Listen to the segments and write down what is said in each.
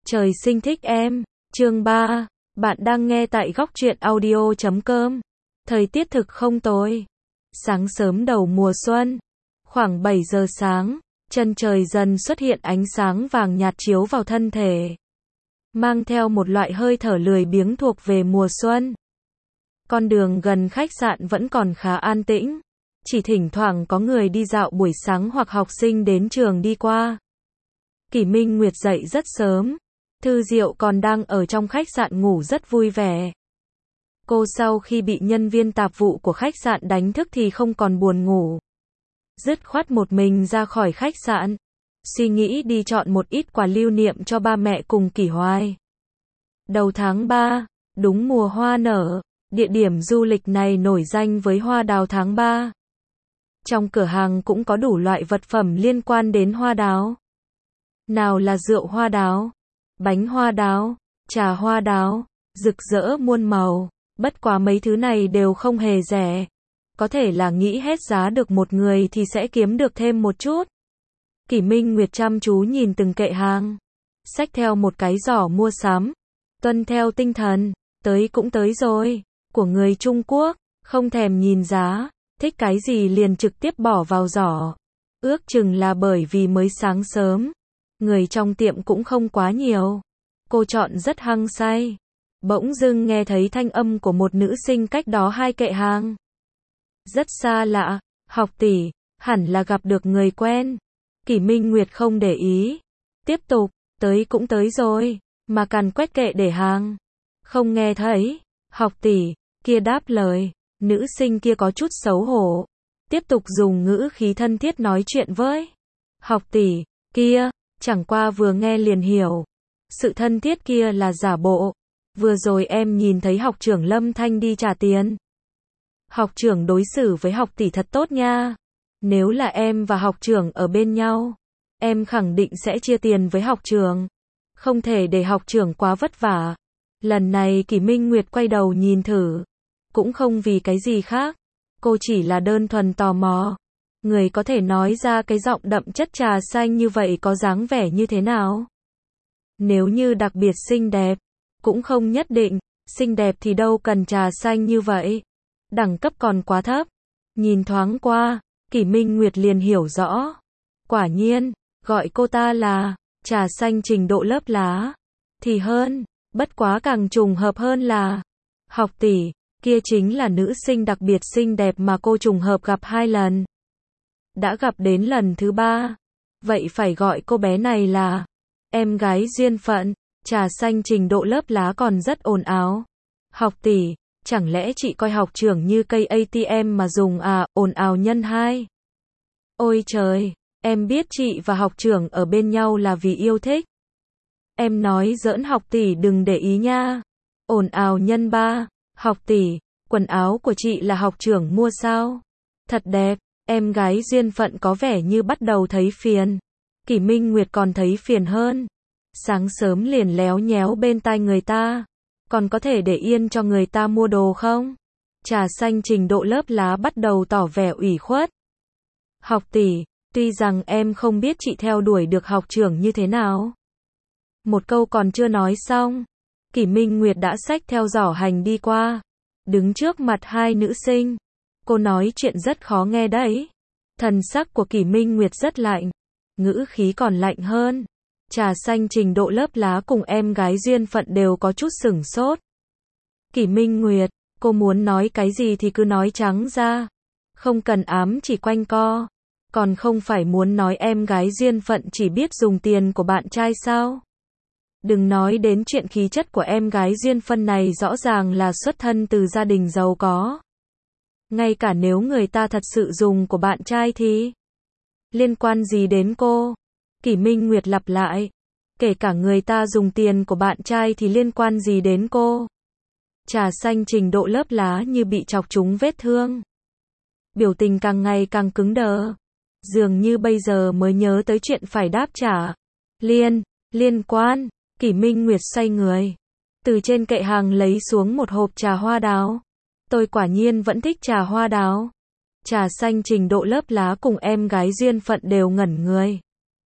Trời sinh thích em. Chương 3. Bạn đang nghe tại góc truyện audio.com. Thời tiết thực không tồi. Sáng sớm đầu mùa xuân, khoảng 7 giờ sáng, chân trời dần xuất hiện ánh sáng vàng nhạt chiếu vào thân thể, mang theo một loại hơi thở lười biếng thuộc về mùa xuân. Con đường gần khách sạn vẫn còn khá an tĩnh, chỉ thỉnh thoảng có người đi dạo buổi sáng hoặc học sinh đến trường đi qua. Kỷ Minh Nguyệt dậy rất sớm, Thư Diệu còn đang ở trong khách sạn ngủ rất vui vẻ. Cô sau khi bị nhân viên tạp vụ của khách sạn đánh thức thì không còn buồn ngủ, dứt khoát một mình ra khỏi khách sạn, suy nghĩ đi chọn một ít quà lưu niệm cho ba mẹ cùng Kỷ Hoài. Đầu tháng 3, đúng mùa hoa nở, địa điểm du lịch này nổi danh với hoa đào tháng 3. Trong cửa hàng cũng có đủ loại vật phẩm liên quan đến hoa đào. Nào là rượu hoa đào, bánh hoa đào, trà hoa đào, rực rỡ muôn màu, bất quá mấy thứ này đều không hề rẻ. Có thể là nghĩ hết giá được một người thì sẽ kiếm được thêm một chút. Kỷ Minh Nguyệt chăm chú nhìn từng kệ hàng, xách theo một cái giỏ mua sắm, tuân theo tinh thần, tới cũng tới rồi, của người Trung Quốc, không thèm nhìn giá, thích cái gì liền trực tiếp bỏ vào giỏ. Ước chừng là bởi vì mới sáng sớm, người trong tiệm cũng không quá nhiều. Cô chọn rất hăng say. Bỗng dưng nghe thấy thanh âm của một nữ sinh cách đó 2 kệ hàng. Rất xa lạ, học tỷ, hẳn là gặp được người quen. Kỷ Minh Nguyệt không để ý. Tiếp tục, tới cũng tới rồi, mà càn quét kệ để hàng. Không nghe thấy, học tỷ, kia đáp lời, nữ sinh kia có chút xấu hổ. Tiếp tục dùng ngữ khí thân thiết nói chuyện với. Học tỷ, kia, chẳng qua vừa nghe liền hiểu. Sự thân thiết kia là giả bộ. Vừa rồi em nhìn thấy học trưởng Lâm Thanh đi trả tiền. Học trưởng đối xử với học tỷ thật tốt nha. Nếu là em và học trưởng ở bên nhau, em khẳng định sẽ chia tiền với học trưởng. Không thể để học trưởng quá vất vả. Lần này Kỷ Minh Nguyệt quay đầu nhìn thử. Cũng không vì cái gì khác. Cô chỉ là đơn thuần tò mò. Người có thể nói ra cái giọng đậm chất trà xanh như vậy có dáng vẻ như thế nào? Nếu như đặc biệt xinh đẹp, cũng không nhất định, xinh đẹp thì đâu cần trà xanh như vậy. Đẳng cấp còn quá thấp. Nhìn thoáng qua, Kỷ Minh Nguyệt liền hiểu rõ. Quả nhiên, gọi cô ta là trà xanh trình độ lớp lá thì hơn, bất quá càng trùng hợp hơn là học tỷ, kia chính là nữ sinh đặc biệt xinh đẹp mà cô trùng hợp gặp 2 lần. Đã gặp đến lần thứ 3, vậy phải gọi cô bé này là em gái duyên phận. Trà xanh trình độ lớp lá còn rất ồn ào. Học tỷ, chẳng lẽ chị coi học trưởng như cây ATM mà dùng à, ồn ào nhân 2. Ôi trời, em biết chị và học trưởng ở bên nhau là vì yêu thích. Em nói giỡn, học tỷ đừng để ý nha. Ồn ào nhân 3, học tỷ, quần áo của chị là học trưởng mua sao? Thật đẹp, em gái duyên phận có vẻ như bắt đầu thấy phiền. Kỷ Minh Nguyệt còn thấy phiền hơn. Sáng sớm liền léo nhéo bên tai người ta. Còn có thể để yên cho người ta mua đồ không? Trà xanh trình độ lớp lá bắt đầu tỏ vẻ ủy khuất. Học tỷ, tuy rằng em không biết chị theo đuổi được học trưởng như thế nào. Một câu còn chưa nói xong, Kỷ Minh Nguyệt đã xách theo giỏ hành đi qua, đứng trước mặt 2 nữ sinh. Cô nói chuyện rất khó nghe đấy. Thần sắc của Kỷ Minh Nguyệt rất lạnh, ngữ khí còn lạnh hơn. Trà xanh trình độ lớp lá cùng em gái duyên phận đều có chút sửng sốt. Kỷ Minh Nguyệt, cô muốn nói cái gì thì cứ nói trắng ra. Không cần ám chỉ quanh co. Còn không phải muốn nói em gái duyên phận chỉ biết dùng tiền của bạn trai sao? Đừng nói đến chuyện khí chất của em gái duyên phận này rõ ràng là xuất thân từ gia đình giàu có. Ngay cả nếu người ta thật sự dùng của bạn trai thì liên quan gì đến cô? Kỷ Minh Nguyệt lặp lại. Kể cả người ta dùng tiền của bạn trai thì liên quan gì đến cô? Trà xanh trình độ lớp lá như bị chọc trúng vết thương. Biểu tình càng ngày càng cứng đờ. Dường như bây giờ mới nhớ tới chuyện phải đáp trả. Liên quan. Kỷ Minh Nguyệt xoay người. Từ trên kệ hàng lấy xuống một hộp trà hoa đào. Tôi quả nhiên vẫn thích trà hoa đào. Trà xanh trình độ lớp lá cùng em gái duyên phận đều ngẩn người.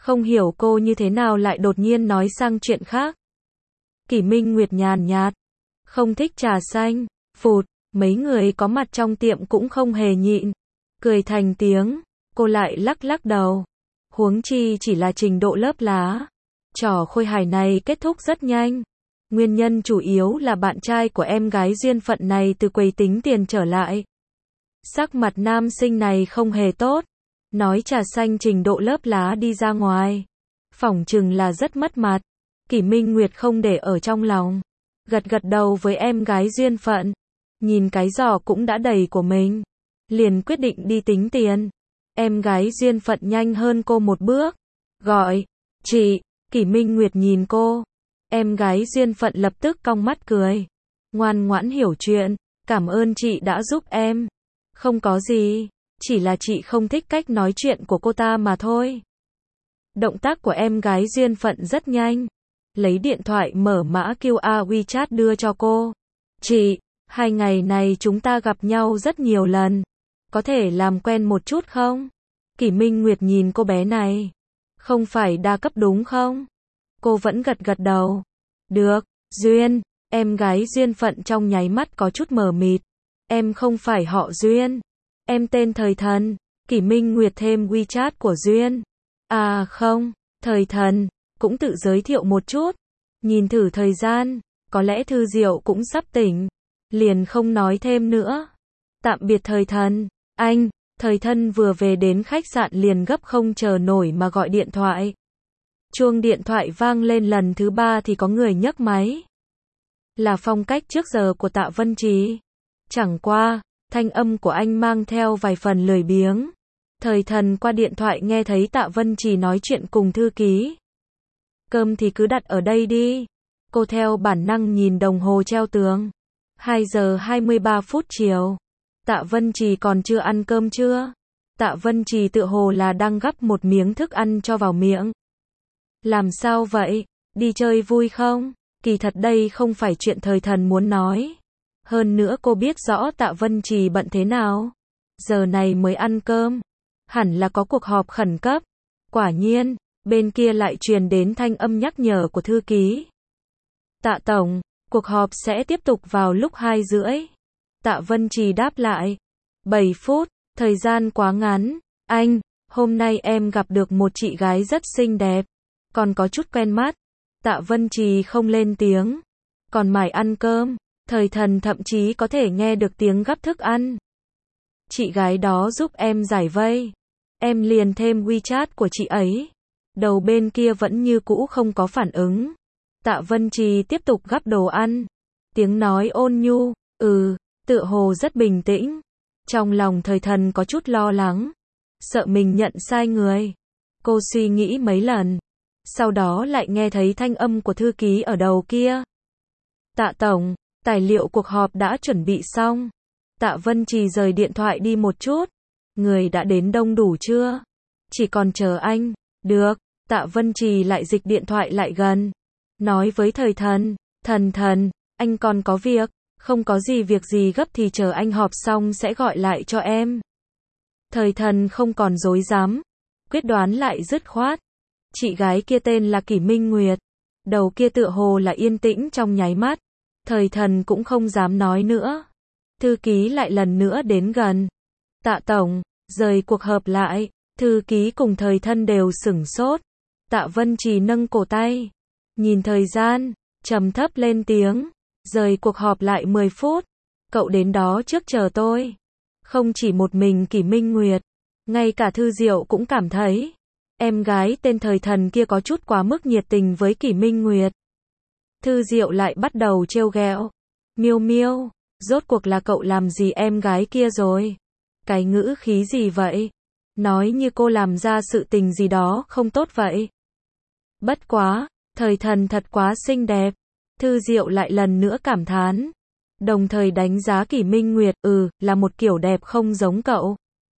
Không hiểu cô như thế nào lại đột nhiên nói sang chuyện khác. Kỷ Minh Nguyệt nhàn nhạt, không thích trà xanh, phụt, mấy người có mặt trong tiệm cũng không hề nhịn, cười thành tiếng, cô lại lắc lắc đầu. Huống chi chỉ là trình độ lớp lá. Trò khôi hài này kết thúc rất nhanh. Nguyên nhân chủ yếu là bạn trai của em gái duyên phận này từ quầy tính tiền trở lại. Sắc mặt nam sinh này không hề tốt. Nói trà xanh trình độ lớp lá đi ra ngoài. Phỏng chừng là rất mất mặt. Kỷ Minh Nguyệt không để ở trong lòng. Gật gật đầu với em gái duyên phận. Nhìn cái giỏ cũng đã đầy của mình. Liền quyết định đi tính tiền. Em gái duyên phận nhanh hơn cô một bước. Gọi, chị, Kỷ Minh Nguyệt nhìn cô. Em gái duyên phận lập tức cong mắt cười. Ngoan ngoãn hiểu chuyện, cảm ơn chị đã giúp em. Không có gì, chỉ là chị không thích cách nói chuyện của cô ta mà thôi. Động tác của em gái duyên phận rất nhanh. Lấy điện thoại mở mã QR WeChat đưa cho cô. Chị, 2 ngày này chúng ta gặp nhau rất nhiều lần. Có thể làm quen một chút không? Kỷ Minh Nguyệt nhìn cô bé này. Không phải đa cấp đúng không? Cô vẫn gật gật đầu. Được, Duyên, em gái duyên phận trong nháy mắt có chút mờ mịt. Em không phải họ Duyên. Em tên Thời Thần. Kỷ Minh Nguyệt thêm WeChat của Duyên. À không, Thời Thần, cũng tự giới thiệu một chút. Nhìn thử thời gian, có lẽ Thư Diệu cũng sắp tỉnh. Liền không nói thêm nữa. Tạm biệt Thời Thần, anh. Thời Thân vừa về đến khách sạn liền gấp không chờ nổi mà gọi điện thoại. Chuông điện thoại vang lên lần thứ 3 thì có người nhấc máy. Là phong cách trước giờ của Tạ Vân Trì. Chẳng qua, thanh âm của anh mang theo vài phần lười biếng. Thời Thần qua điện thoại nghe thấy Tạ Vân Trì nói chuyện cùng thư ký. Cơm thì cứ đặt ở đây đi. Cô theo bản năng nhìn đồng hồ treo tường. 2 giờ 23 phút chiều. Tạ Vân Trì còn chưa ăn cơm chưa? Tạ Vân Trì tựa hồ là đang gắp một miếng thức ăn cho vào miệng. Làm sao vậy? Đi chơi vui không? Kỳ thật đây không phải chuyện Thời Thần muốn nói. Hơn nữa cô biết rõ Tạ Vân Trì bận thế nào. Giờ này mới ăn cơm. Hẳn là có cuộc họp khẩn cấp. Quả nhiên, bên kia lại truyền đến thanh âm nhắc nhở của thư ký. Tạ Tổng, cuộc họp sẽ tiếp tục vào lúc 2 rưỡi. Tạ Vân Trì đáp lại. 7 phút, thời gian quá ngắn. Anh, hôm nay em gặp được một chị gái rất xinh đẹp. Còn có chút quen mắt. Tạ Vân Trì không lên tiếng. Còn mải ăn cơm. Thời Thần thậm chí có thể nghe được tiếng gắp thức ăn. Chị gái đó giúp em giải vây. Em liền thêm WeChat của chị ấy. Đầu bên kia vẫn như cũ không có phản ứng. Tạ Vân Trì tiếp tục gắp đồ ăn. Tiếng nói ôn nhu. Tựa hồ rất bình tĩnh. Trong lòng Thời Thần có chút lo lắng. Sợ mình nhận sai người. Cô suy nghĩ mấy lần. Sau đó lại nghe thấy thanh âm của thư ký ở đầu kia. Tạ Tổng, tài liệu cuộc họp đã chuẩn bị xong. Tạ Vân Trì rời điện thoại đi một chút. Người đã đến đông đủ chưa? Chỉ còn chờ anh. Được. Tạ Vân Trì lại dịch điện thoại lại gần. Nói với Thời Thần. Thần, anh còn có việc. Không có gì việc gì gấp thì chờ anh họp xong sẽ gọi lại cho em. Thời Thần không còn dối dám. Quyết đoán lại dứt khoát. Chị gái kia tên là Kỷ Minh Nguyệt. Đầu kia tựa hồ là yên tĩnh trong nháy mắt. Thời Thần cũng không dám nói nữa. Thư ký lại lần nữa đến gần. Tạ Tổng, rời cuộc họp lại. Thư ký cùng Thời Thân đều sửng sốt. Tạ Vân Trì nâng cổ tay. Nhìn thời gian, trầm thấp lên tiếng. Rời cuộc họp lại 10 phút. Cậu đến đó trước chờ tôi. Không chỉ một mình Kỷ Minh Nguyệt. Ngay cả Thư Diệu cũng cảm thấy. Em gái tên Thời Thần kia có chút quá mức nhiệt tình với Kỷ Minh Nguyệt. Thư Diệu lại bắt đầu trêu ghẹo. Miêu Miêu, rốt cuộc là cậu làm gì em gái kia rồi? Cái ngữ khí gì vậy? Nói như cô làm ra sự tình gì đó không tốt vậy. Bất quá, Thời Thần thật quá xinh đẹp. Thư Diệu lại lần nữa cảm thán. Đồng thời đánh giá Kỷ Minh Nguyệt, là một kiểu đẹp không giống cậu.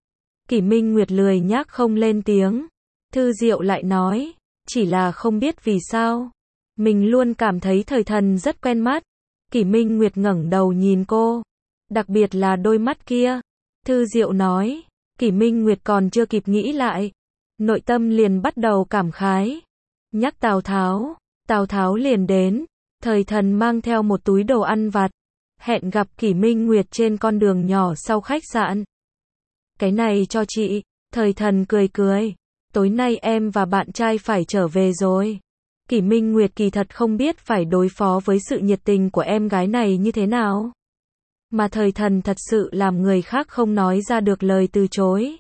Kỷ Minh Nguyệt lười nhác không lên tiếng. Thư Diệu lại nói, chỉ là không biết vì sao. Mình luôn cảm thấy Thời Thần rất quen mắt. Kỷ Minh Nguyệt ngẩng đầu nhìn cô. Đặc biệt là đôi mắt kia. Thư Diệu nói, Kỷ Minh Nguyệt còn chưa kịp nghĩ lại. nội tâm liền bắt đầu cảm khái. Nhắc Tào Tháo liền đến, Thời Thần mang theo một túi đồ ăn vặt, hẹn gặp Kỷ Minh Nguyệt trên con đường nhỏ sau khách sạn. Cái này cho chị, Thời Thần cười cười, tối nay em và bạn trai phải trở về rồi. Kỷ Minh Nguyệt kỳ thật không biết phải đối phó với sự nhiệt tình của em gái này như thế nào. Mà Thời Thần thật sự làm người khác không nói ra được lời từ chối.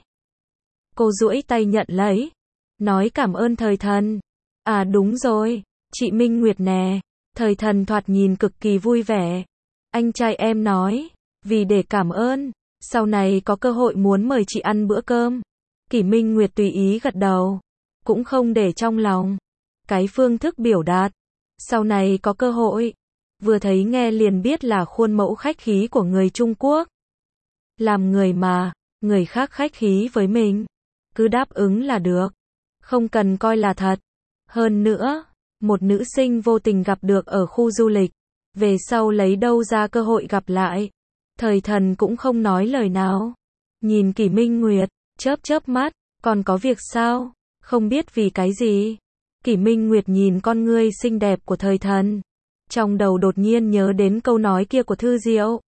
Cô duỗi tay nhận lấy, nói cảm ơn Thời Thần. À đúng rồi, chị Minh Nguyệt nè. Thời Thần thoạt nhìn cực kỳ vui vẻ. Anh trai em nói, vì để cảm ơn, sau này có cơ hội muốn mời chị ăn bữa cơm. Kỷ Minh Nguyệt tùy ý gật đầu, cũng không để trong lòng. Cái phương thức biểu đạt, sau này có cơ hội, vừa thấy nghe liền biết là khuôn mẫu khách khí của người Trung Quốc. Làm người mà, người khác khách khí với mình, cứ đáp ứng là được, không cần coi là thật. Hơn nữa, một nữ sinh vô tình gặp được ở khu du lịch, về sau lấy đâu ra cơ hội gặp lại. Thời Thần cũng không nói lời nào, nhìn Kỷ Minh Nguyệt, chớp mắt, còn có việc sao? Không biết vì cái gì. Kỷ Minh Nguyệt nhìn con ngươi xinh đẹp của Thời Thần, trong đầu đột nhiên nhớ đến câu nói kia của Thư Diệu.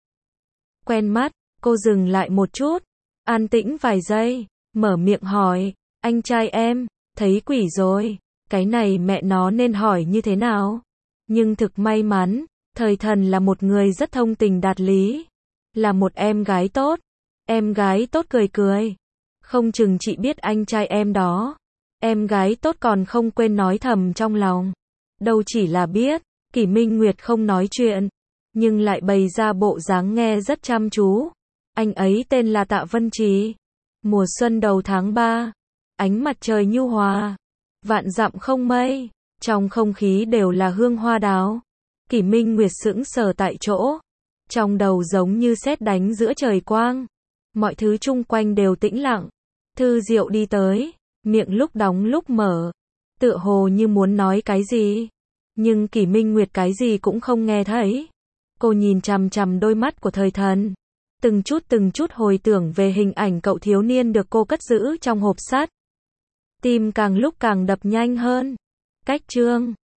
Quen mắt, cô dừng lại một chút, an tĩnh vài giây, mở miệng hỏi, anh trai em, thấy quỷ rồi. Cái này mẹ nó nên hỏi như thế nào? Nhưng thực may mắn, Thời Thần là một người rất thông tình đạt lý, là một em gái tốt. Em gái tốt cười cười, không chừng chị biết anh trai em đó. Em gái tốt còn không quên nói thầm trong lòng, đâu chỉ là biết. Kỷ Minh Nguyệt không nói chuyện, nhưng lại bày ra bộ dáng nghe rất chăm chú. Anh ấy tên là Tạ Vân Trì. Mùa xuân đầu tháng 3, ánh mặt trời nhu hòa, vạn dặm không mây, trong không khí đều là hương hoa đào. Kỷ Minh Nguyệt sững sờ tại chỗ, trong đầu giống như sét đánh giữa trời quang. Mọi thứ chung quanh đều tĩnh lặng. Thư Diệu đi tới, miệng lúc đóng lúc mở, tựa hồ như muốn nói cái gì, nhưng Kỷ Minh Nguyệt cái gì cũng không nghe thấy. Cô nhìn chằm chằm đôi mắt của Thời Thần, từng chút hồi tưởng về hình ảnh cậu thiếu niên được cô cất giữ trong hộp sắt. Tim càng lúc càng đập nhanh hơn. Cách chương